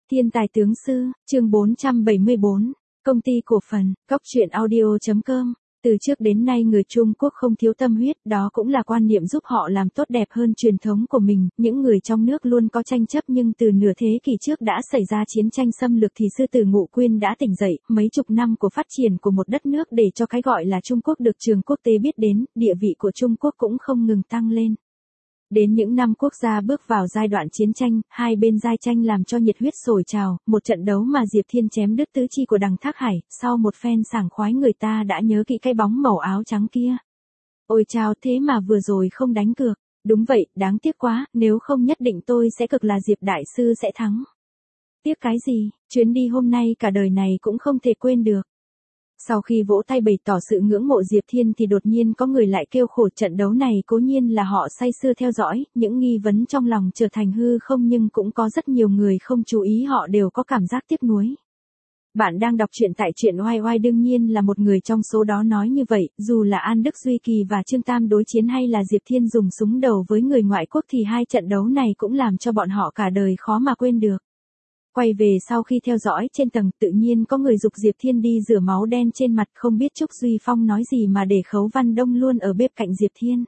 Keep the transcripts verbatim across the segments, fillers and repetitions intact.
Thiên tài tướng sư, chương bốn trăm bảy mươi bốn, công ty cổ phần, góc truyện audio.com. Từ trước đến nay người Trung Quốc không thiếu tâm huyết, đó cũng là quan niệm giúp họ làm tốt đẹp hơn truyền thống của mình. Những người trong nước luôn có tranh chấp nhưng từ nửa thế kỷ trước đã xảy ra chiến tranh xâm lược thì sư tử Ngũ Quyên đã tỉnh dậy. Mấy chục năm của phát triển của một đất nước để cho cái gọi là Trung Quốc được trường quốc tế biết đến, địa vị của Trung Quốc cũng không ngừng tăng lên. Đến những năm quốc gia bước vào giai đoạn chiến tranh, hai bên giai tranh làm cho nhiệt huyết sôi trào, một trận đấu mà Diệp Thiên chém đứt tứ chi của Đằng Thác Hải, sau một phen sảng khoái người ta đã nhớ kỹ cái bóng màu áo trắng kia. Ôi chao, thế mà vừa rồi không đánh cược. Đúng vậy, đáng tiếc quá, nếu không nhất định tôi sẽ cực là Diệp đại sư sẽ thắng. Tiếc cái gì, chuyến đi hôm nay cả đời này cũng không thể quên được. Sau khi vỗ tay bày tỏ sự ngưỡng mộ Diệp Thiên thì đột nhiên có người lại kêu khổ, trận đấu này cố nhiên là họ say sưa theo dõi, những nghi vấn trong lòng trở thành hư không, nhưng cũng có rất nhiều người không chú ý, họ đều có cảm giác tiếc nuối. Bạn đang đọc truyện tại truyện oai oai, đương nhiên là một người trong số đó nói như vậy, dù là An Đức Duy Kỳ và Trương Tam đối chiến hay là Diệp Thiên dùng súng đầu với người ngoại quốc thì hai trận đấu này cũng làm cho bọn họ cả đời khó mà quên được. Quay về sau khi theo dõi trên tầng, tự nhiên có người giục Diệp Thiên đi rửa máu đen trên mặt, không biết Trúc Duy Phong nói gì mà để Khấu Văn Đông luôn ở bếp cạnh Diệp Thiên.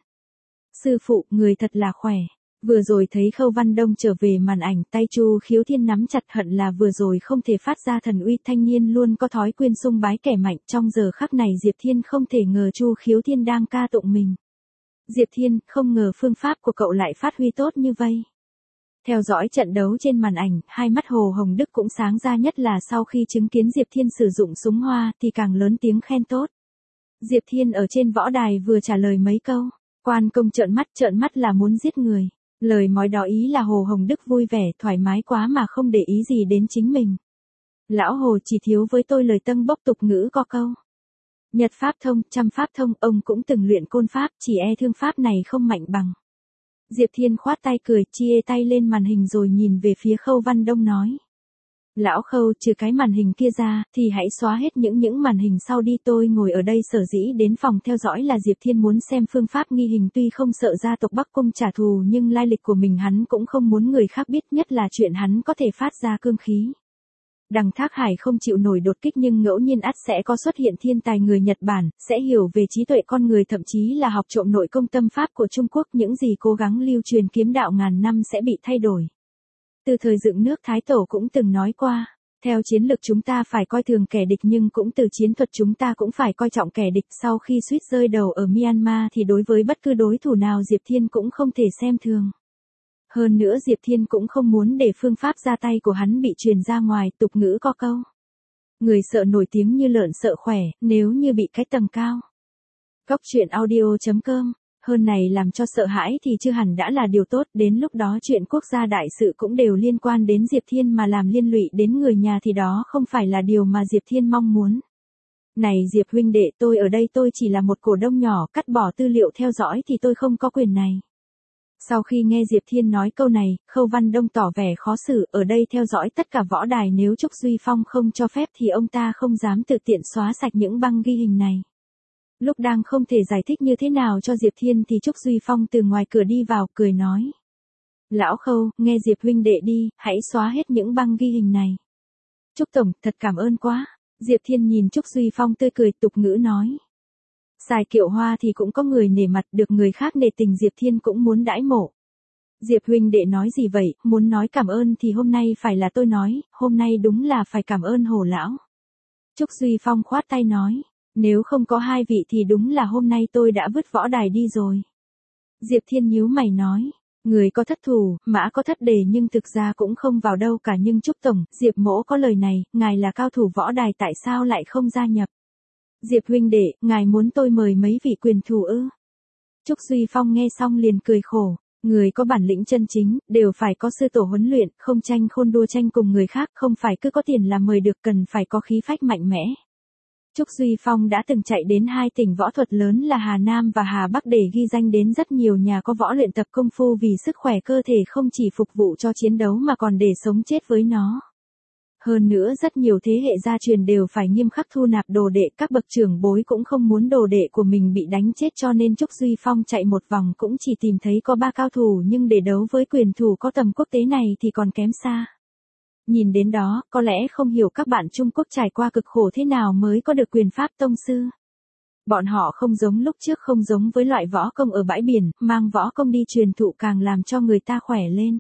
Sư phụ, người thật là khỏe. Vừa rồi thấy Khâu Văn Đông trở về màn ảnh, tay Chu Khiếu Thiên nắm chặt, hận là vừa rồi không thể phát ra thần uy. Thanh niên luôn có thói quen sung bái kẻ mạnh, trong giờ khắc này Diệp Thiên không thể ngờ Chu Khiếu Thiên đang ca tụng mình. Diệp Thiên, không ngờ phương pháp của cậu lại phát huy tốt như vậy. Theo dõi trận đấu trên màn ảnh, hai mắt Hồ Hồng Đức cũng sáng ra, nhất là sau khi chứng kiến Diệp Thiên sử dụng súng hoa thì càng lớn tiếng khen tốt. Diệp Thiên ở trên võ đài vừa trả lời mấy câu, quan công trợn mắt, trợn mắt là muốn giết người. Lời nói đó ý là Hồ Hồng Đức vui vẻ, thoải mái quá mà không để ý gì đến chính mình. Lão Hồ, chỉ thiếu với tôi lời tân bốc tục ngữ có câu. Nhật pháp thông, trăm pháp thông, ông cũng từng luyện côn pháp, chỉ e thương pháp này không mạnh bằng. Diệp Thiên khoát tay cười, chia tay lên màn hình rồi nhìn về phía Khâu Văn Đông nói. Lão Khâu, trừ cái màn hình kia ra, thì hãy xóa hết những những màn hình sau đi, tôi ngồi ở đây sở dĩ đến phòng theo dõi là Diệp Thiên muốn xem phương pháp nghi hình, tuy không sợ gia tộc Bắc Cung trả thù nhưng lai lịch của mình hắn cũng không muốn người khác biết, nhất là chuyện hắn có thể phát ra cương khí. Đằng Thác Hải không chịu nổi đột kích nhưng ngẫu nhiên ắt sẽ có xuất hiện thiên tài người Nhật Bản, sẽ hiểu về trí tuệ con người, thậm chí là học trộm nội công tâm pháp của Trung Quốc, những gì cố gắng lưu truyền kiếm đạo ngàn năm sẽ bị thay đổi. Từ thời dựng nước Thái Tổ cũng từng nói qua, theo chiến lược chúng ta phải coi thường kẻ địch nhưng cũng từ chiến thuật chúng ta cũng phải coi trọng kẻ địch. Sau khi suýt rơi đầu ở Myanmar thì đối với bất cứ đối thủ nào Diệp Thiên cũng không thể xem thường. Hơn nữa Diệp Thiên cũng không muốn để phương pháp ra tay của hắn bị truyền ra ngoài, tục ngữ có câu. Người sợ nổi tiếng như lợn sợ khỏe, nếu như bị cái tầng cao. Góc truyện audio.com, hơn này làm cho sợ hãi thì chưa hẳn đã là điều tốt, đến lúc đó chuyện quốc gia đại sự cũng đều liên quan đến Diệp Thiên mà làm liên lụy đến người nhà thì đó không phải là điều mà Diệp Thiên mong muốn. Này Diệp huynh đệ, tôi ở đây tôi chỉ là một cổ đông nhỏ, cắt bỏ tư liệu theo dõi thì tôi không có quyền này. Sau khi nghe Diệp Thiên nói câu này, Khâu Văn Đông tỏ vẻ khó xử, ở đây theo dõi tất cả võ đài, nếu Trúc Duy Phong không cho phép thì ông ta không dám tự tiện xóa sạch những băng ghi hình này. Lúc đang không thể giải thích như thế nào cho Diệp Thiên thì Trúc Duy Phong từ ngoài cửa đi vào, cười nói. Lão Khâu, nghe Diệp huynh đệ đi, hãy xóa hết những băng ghi hình này. Trúc Tổng, thật cảm ơn quá. Diệp Thiên nhìn Trúc Duy Phong tươi cười, tục ngữ nói. Xài kiệu hoa thì cũng có người nể mặt, được người khác nể tình Diệp Thiên cũng muốn đãi mộ. Diệp huynh đệ nói gì vậy, muốn nói cảm ơn thì hôm nay phải là tôi nói, hôm nay đúng là phải cảm ơn Hồ lão. Trúc Duy Phong khoát tay nói, nếu không có hai vị thì đúng là hôm nay tôi đã vứt võ đài đi rồi. Diệp Thiên nhíu mày nói, người có thất thủ, mã có thất đề nhưng thực ra cũng không vào đâu cả, nhưng Trúc Tổng, Diệp mỗ có lời này, ngài là cao thủ võ đài tại sao lại không gia nhập? Diệp huynh đệ, ngài muốn tôi mời mấy vị quyền thủ ư? Trúc Duy Phong nghe xong liền cười khổ, người có bản lĩnh chân chính, đều phải có sư tổ huấn luyện, không tranh khôn đua tranh cùng người khác, không phải cứ có tiền là mời được, cần phải có khí phách mạnh mẽ. Trúc Duy Phong đã từng chạy đến hai tỉnh võ thuật lớn là Hà Nam và Hà Bắc để ghi danh đến rất nhiều nhà có võ luyện tập công phu vì sức khỏe cơ thể, không chỉ phục vụ cho chiến đấu mà còn để sống chết với nó. Hơn nữa rất nhiều thế hệ gia truyền đều phải nghiêm khắc thu nạp đồ đệ, các bậc trưởng bối cũng không muốn đồ đệ của mình bị đánh chết, cho nên Trúc Duy Phong chạy một vòng cũng chỉ tìm thấy có ba cao thủ, nhưng để đấu với quyền thủ có tầm quốc tế này thì còn kém xa. Nhìn đến đó, có lẽ không hiểu các bạn Trung Quốc trải qua cực khổ thế nào mới có được quyền pháp tông sư. Bọn họ không giống lúc trước, không giống với loại võ công ở bãi biển, mang võ công đi truyền thụ càng làm cho người ta khỏe lên.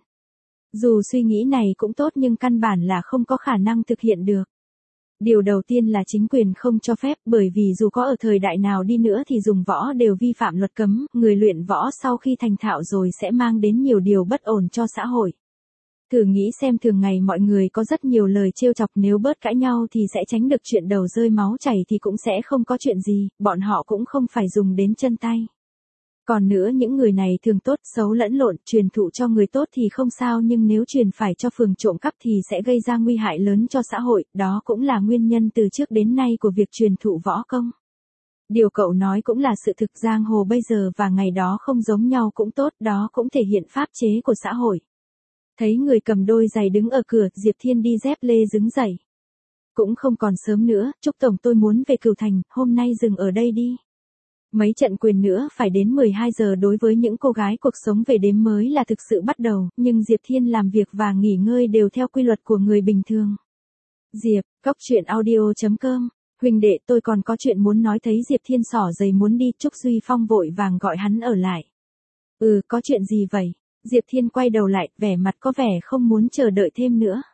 Dù suy nghĩ này cũng tốt nhưng căn bản là không có khả năng thực hiện được. Điều đầu tiên là chính quyền không cho phép, bởi vì dù có ở thời đại nào đi nữa thì dùng võ đều vi phạm luật cấm, người luyện võ sau khi thành thạo rồi sẽ mang đến nhiều điều bất ổn cho xã hội. Thử nghĩ xem, thường ngày mọi người có rất nhiều lời trêu chọc, nếu bớt cãi nhau thì sẽ tránh được chuyện đầu rơi máu chảy thì cũng sẽ không có chuyện gì, bọn họ cũng không phải dùng đến chân tay. Còn nữa, những người này thường tốt xấu lẫn lộn, truyền thụ cho người tốt thì không sao, nhưng nếu truyền phải cho phường trộm cắp thì sẽ gây ra nguy hại lớn cho xã hội, đó cũng là nguyên nhân từ trước đến nay của việc truyền thụ võ công. Điều cậu nói cũng là sự thực, giang hồ bây giờ và ngày đó không giống nhau cũng tốt, đó cũng thể hiện pháp chế của xã hội. Thấy người cầm đôi giày đứng ở cửa, Diệp Thiên đi dép lê đứng dậy. Cũng không còn sớm nữa, Trúc Tổng, tôi muốn về Cửu Thành, hôm nay dừng ở đây đi. Mấy trận quyền nữa phải đến mười hai giờ, đối với những cô gái cuộc sống về đêm mới là thực sự bắt đầu, nhưng Diệp Thiên làm việc và nghỉ ngơi đều theo quy luật của người bình thường. Diệp, Cóc Truyện Audio chấm com, huynh đệ, tôi còn có chuyện muốn nói. Thấy Diệp Thiên xỏ giày muốn đi, Trúc Duy Phong vội vàng gọi hắn ở lại. Ừ, có chuyện gì vậy? Diệp Thiên quay đầu lại, vẻ mặt có vẻ không muốn chờ đợi thêm nữa.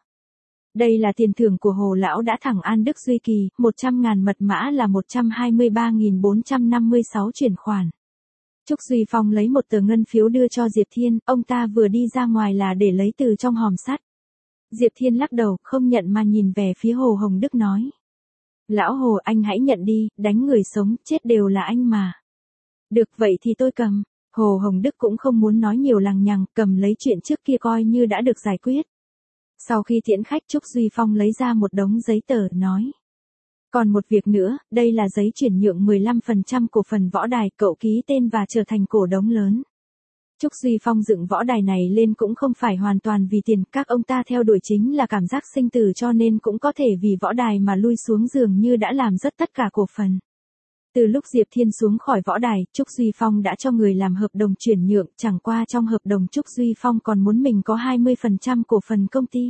Đây là tiền thưởng của Hồ Lão đã thẳng An Đức Duy Kỳ, một trăm ngàn mật mã là một trăm hai mươi ba nghìn bốn trăm năm mươi sáu chuyển khoản. Trúc Duy Phong lấy một tờ ngân phiếu đưa cho Diệp Thiên, ông ta vừa đi ra ngoài là để lấy từ trong hòm sắt. Diệp Thiên lắc đầu, không nhận mà nhìn về phía Hồ Hồng Đức nói. Lão Hồ, anh hãy nhận đi, đánh người sống, chết đều là anh mà. Được, vậy thì tôi cầm. Hồ Hồng Đức cũng không muốn nói nhiều lằng nhằng, cầm lấy chuyện trước kia coi như đã được giải quyết. Sau khi tiễn khách, Trúc Duy Phong lấy ra một đống giấy tờ, nói. Còn một việc nữa, đây là giấy chuyển nhượng mười lăm phần trăm cổ phần võ đài, cậu ký tên và trở thành cổ đông lớn. Trúc Duy Phong dựng võ đài này lên cũng không phải hoàn toàn vì tiền, các ông ta theo đuổi chính là cảm giác sinh tử, cho nên cũng có thể vì võ đài mà lui xuống, dường như đã làm rất tất cả cổ phần. Từ lúc Diệp Thiên xuống khỏi võ đài, Trúc Duy Phong đã cho người làm hợp đồng chuyển nhượng, chẳng qua trong hợp đồng Trúc Duy Phong còn muốn mình có hai mươi phần trăm cổ phần công ty.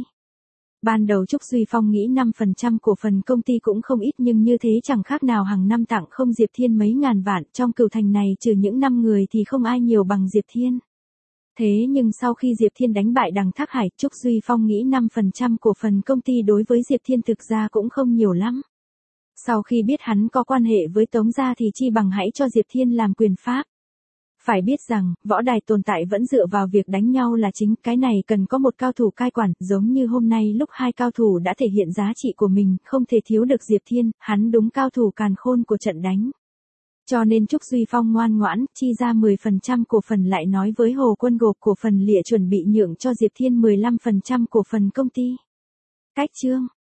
Ban đầu Trúc Duy Phong nghĩ năm phần trăm cổ phần công ty cũng không ít, nhưng như thế chẳng khác nào hàng năm tặng không Diệp Thiên mấy ngàn vạn, trong Cửu Thành này trừ những năm người thì không ai nhiều bằng Diệp Thiên. Thế nhưng sau khi Diệp Thiên đánh bại Đằng Thác Hải, Trúc Duy Phong nghĩ năm phần trăm cổ phần công ty đối với Diệp Thiên thực ra cũng không nhiều lắm. Sau khi biết hắn có quan hệ với Tống gia thì chi bằng hãy cho Diệp Thiên làm quyền pháp. Phải biết rằng, võ đài tồn tại vẫn dựa vào việc đánh nhau là chính, cái này cần có một cao thủ cai quản, giống như hôm nay lúc hai cao thủ đã thể hiện giá trị của mình, không thể thiếu được Diệp Thiên, hắn đúng cao thủ càn khôn của trận đánh. Cho nên Trúc Duy Phong ngoan ngoãn, chi ra mười phần trăm cổ phần, lại nói với Hồ Quân gộp cổ phần lịa chuẩn bị nhượng cho Diệp Thiên mười lăm phần trăm cổ phần công ty. Cách chương